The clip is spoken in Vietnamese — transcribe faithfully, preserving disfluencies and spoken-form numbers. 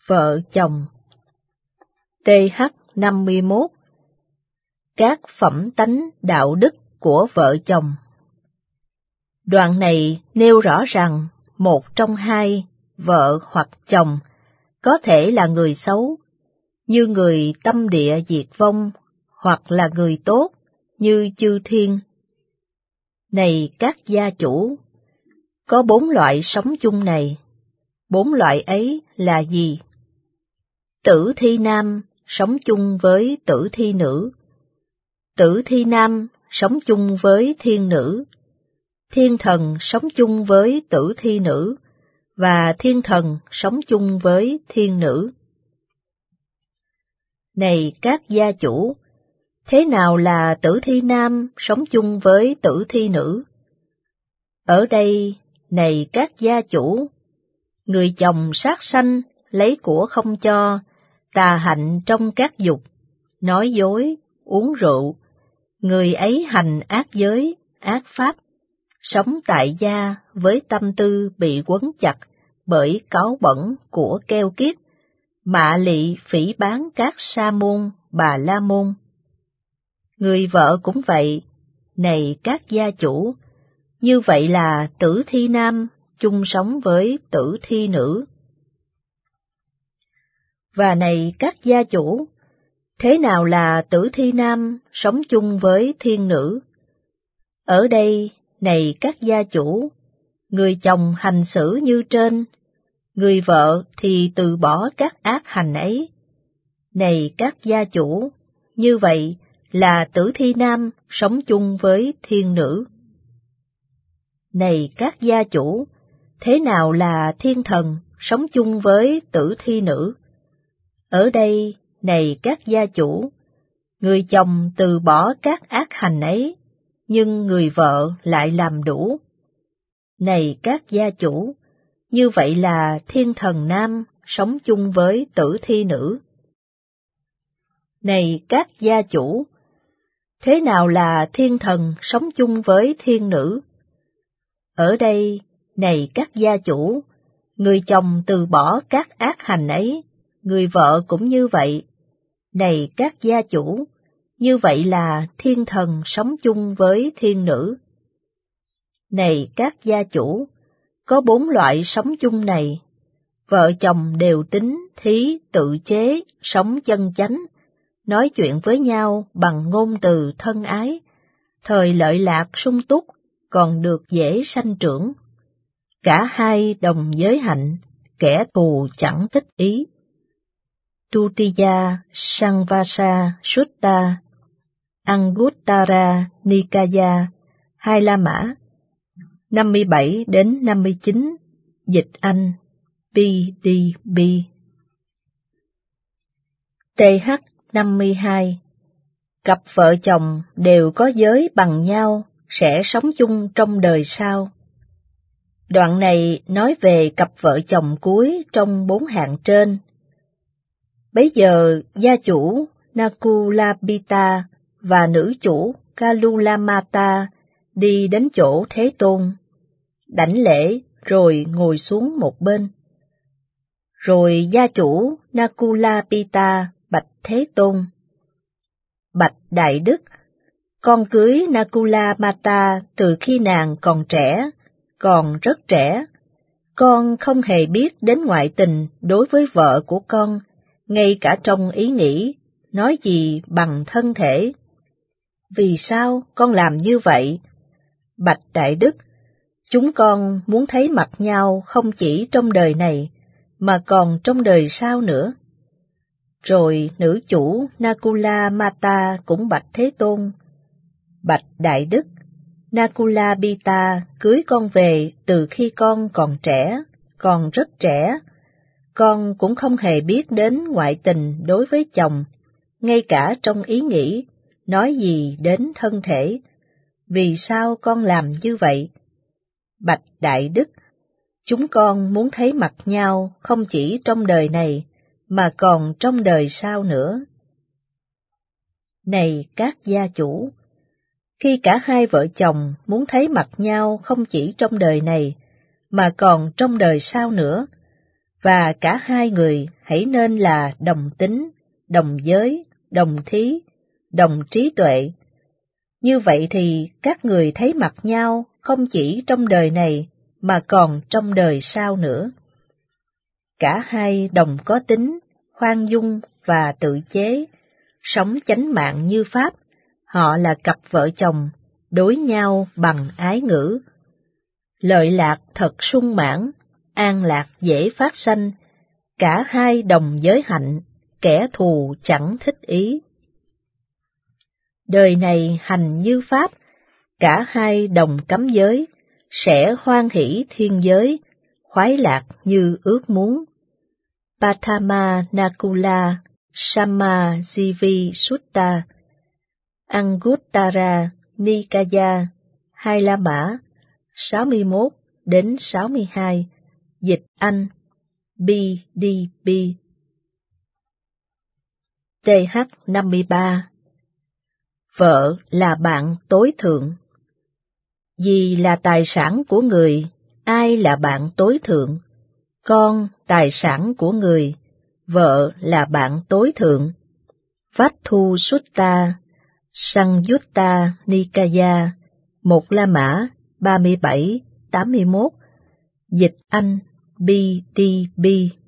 vợ chồng. tê hát năm mươi mốt. Các phẩm tánh đạo đức của vợ chồng. Đoạn này nêu rõ rằng một trong hai, vợ hoặc chồng, có thể là người xấu, như người tâm địa diệt vong, hoặc là người tốt, như chư thiên. Này các gia chủ, có bốn loại sống chung này. Bốn loại ấy là gì? Tử thi nam sống chung với tử thi nữ. Tử thi nam sống chung với thiên nữ. Thiên thần sống chung với tử thi nữ, và thiên thần sống chung với thiên nữ. Này các gia chủ, thế nào là tử thi nam sống chung với tử thi nữ? Ở đây, này các gia chủ, người chồng sát sanh, lấy của không cho, tà hạnh trong các dục, nói dối, uống rượu, người ấy hành ác giới, ác pháp, sống tại gia với tâm tư bị quấn chặt bởi cáu bẩn của keo kiết, mạ lị phỉ báng các sa môn, bà la môn. Người vợ cũng vậy, này các gia chủ, như vậy là tử thi nam chung sống với tử thi nữ. Và này các gia chủ, thế nào là tử thi nam sống chung với thiên nữ? Ở đây, này các gia chủ, người chồng hành xử như trên, người vợ thì từ bỏ các ác hành ấy. Này các gia chủ, như vậy là tử thi nam sống chung với thiên nữ. Này các gia chủ, thế nào là thiên thần sống chung với tử thi nữ? Ở đây, này các gia chủ, người chồng từ bỏ các ác hành ấy, nhưng người vợ lại làm đủ. Này các gia chủ, như vậy là thiên thần nam sống chung với tử thi nữ. Này các gia chủ, thế nào là thiên thần sống chung với thiên nữ? Ở đây, này các gia chủ, người chồng từ bỏ các ác hành ấy, người vợ cũng như vậy. Này các gia chủ, như vậy là thiên thần sống chung với thiên nữ. Này các gia chủ, có bốn loại sống chung này. Vợ chồng đều tính, thí, tự chế, sống chân chánh, nói chuyện với nhau bằng ngôn từ thân ái, thời lợi lạc sung túc, còn được dễ sanh trưởng. Cả hai đồng giới hạnh, kẻ thù chẳng thích ý. Tutiya Samvasa Sutta, Anguttara Nikaya, Hai La Mã, năm mươi bảy đến năm mươi chín, dịch Anh, pê đê bê. tê hát năm mươi hai. Cặp vợ chồng đều có giới bằng nhau, sẽ sống chung trong đời sau. Đoạn này nói về cặp vợ chồng cuối trong bốn hạng trên. Bấy giờ gia chủ Nakulapita và nữ chủ Kalulamata đi đến chỗ Thế Tôn, đảnh lễ rồi ngồi xuống một bên. Rồi gia chủ Nakulapita bạch Thế Tôn: Bạch Đại Đức, con cưới Nakulamata từ khi nàng còn trẻ, còn rất trẻ. Con không hề biết đến ngoại tình đối với vợ của con, ngay cả trong ý nghĩ, nói gì bằng thân thể. Vì sao con làm như vậy? Bạch Đại Đức, chúng con muốn thấy mặt nhau không chỉ trong đời này, mà còn trong đời sau nữa. Rồi nữ chủ Nakulamata cũng bạch Thế Tôn: Bạch Đại Đức, Nakulapita cưới con về từ khi con còn trẻ, còn rất trẻ. Con cũng không hề biết đến ngoại tình đối với chồng, ngay cả trong ý nghĩ, nói gì đến thân thể. Vì sao con làm như vậy? Bạch Đại Đức, chúng con muốn thấy mặt nhau không chỉ trong đời này, mà còn trong đời sau nữa. Này các gia chủ, khi cả hai vợ chồng muốn thấy mặt nhau không chỉ trong đời này, mà còn trong đời sau nữa, và cả hai người hãy nên là đồng tính, đồng giới, đồng thí, đồng trí tuệ. Như vậy thì các người thấy mặt nhau không chỉ trong đời này mà còn trong đời sau nữa. Cả hai đồng có tính, khoan dung và tự chế, sống chánh mạng như Pháp, họ là cặp vợ chồng, đối nhau bằng ái ngữ. Lợi lạc thật sung mãn, an lạc dễ phát sanh, cả hai đồng giới hạnh, kẻ thù chẳng thích ý. Đời này hành như Pháp, cả hai đồng cấm giới, sẽ hoan hỷ thiên giới, khoái lạc như ước muốn. Patama Nakula Sama Jivi Sutta Anguttara Nikaya Hai La Mã sáu mươi mốt đến sáu mươi hai. Dịch Anh B D B. T H năm mươi ba. Vợ là bạn tối thượng. Vì là tài sản của người, ai là bạn tối thượng? Con tài sản của người, vợ là bạn tối thượng. Vattu Sutta Sangyutta Nikaya Một La Mã ba mươi bảy tám mươi mốt. Dịch Anh B D B.